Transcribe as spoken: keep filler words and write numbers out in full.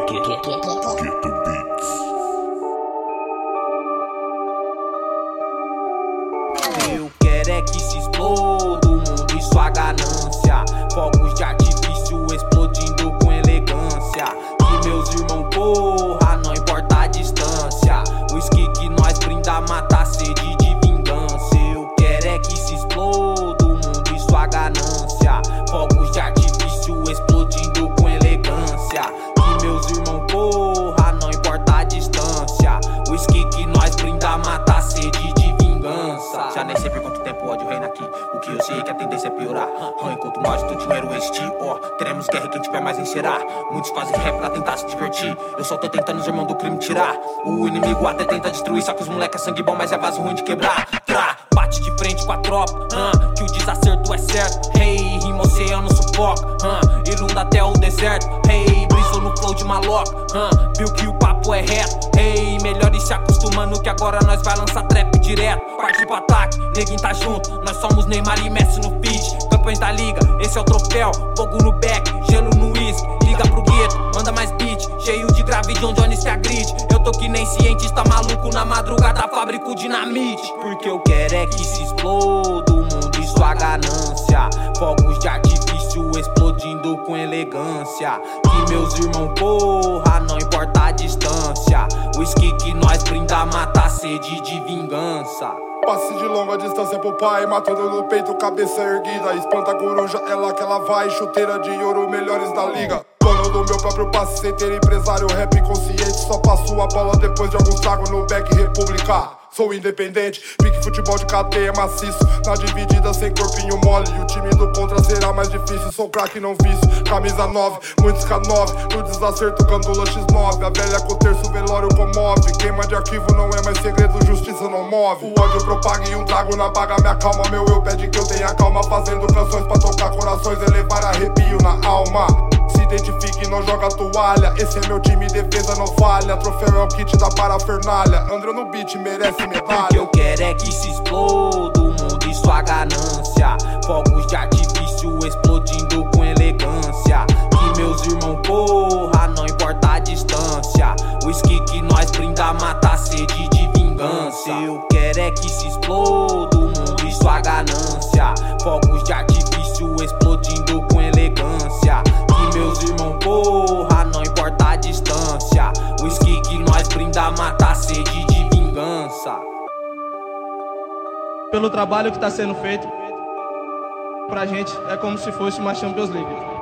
Ghetto Beats. Eu quero é que se exploda o mundo e sua ganância. Fogos de artifício explodindo com elegância. Que meus irmãos corra, não importa a distância. O whisky que nós brinda mata a sede de vingança. Eu quero é que se exploda o mundo e sua ganância. Fogos de artifício explodindo com elegância. Que meus irmãos corra, não importa a distância. O whisky que nós brinda mata a sede de vingança. Já nem sei por quanto tempo o ódio reina aqui. O que eu sei é que a tendência é piorar. Enquanto nós do dinheiro existir, ó, oh, teremos guerra e quem tiver mais encerrar. Muitos fazem rap pra tentar se divertir. Eu só tô tentando os irmãos do crime tirar. O inimigo até tenta destruir, só que os moleque é sangue bom, mas é vaso ruim de quebrar. Trá, bate de frente com a tropa, uh, que o desacerto é certo. Hey, rima oceano sufoca, uh, inunda até o deserto. Hey, brisou no flow de maloca, uh, viu que o papo é reto. Hey, melhor ir se acostumando que agora nós vai lançar trap direto. Parte pro ataque, neguinho tá junto. Nós somos Neymar e Messi no feed. Campeões da liga, esse é o troféu. Fogo no back, gelo no whisky. Liga pro gueto, manda mais beat. Cheio de grave John Jones que agride. Eu tô que nem cientista maluco. Na madrugada fabrico dinamite. Porque eu quero é que se exploda o mundo e sua ganância. Fogos de artifício explodindo com elegância. Que meus irmãos corra, não importa a distância. O whisky que nós brinda mata a sede de vingança. Passe de longa distância pro pai, matando no peito, cabeça erguida. Espanta a coruja, é lá que ela vai. Chuteira de ouro, melhores da liga. Dono do meu próprio passe, sem ter empresário. Rap inconsciente, só passo a bola depois de alguns tragos no back República. Sou independente, pique futebol de cadeia maciço. Na dividida sem corpinho mole. E o time do contra será mais difícil. Sou craque não vício, camisa nove, muitos K nove. No desacerto, gandula X nove. A velha com o terço, velório comove. Queima de arquivo não é mais segredo, justiça não move. O ódio propaga e um trago na baga me acalma. Meu eu pede que eu tenha calma. Fazendo canções pra tocar corações, elevar arrepio na alma. Se identifique, não joga toalha. Esse é meu time, defesa não falha. Troféu é o kit da parafernália. André no beat, merece medalha. O que eu quero é que se exploda o mundo e sua ganância. Fogos de artifício explodindo com elegância. Que meus irmãos corra, não importa a distância. O whisky que nós brinda mata a sede de vingança. Eu quero é que se exploda o mundo e sua ganância. Fogos de artifício explodindo com elegância. Que meus irmãos corra, não importa a distância. O whisky que nós brinda mata a sede de vingança. Pelo trabalho que está sendo feito pra gente, é como se fosse uma Champions League.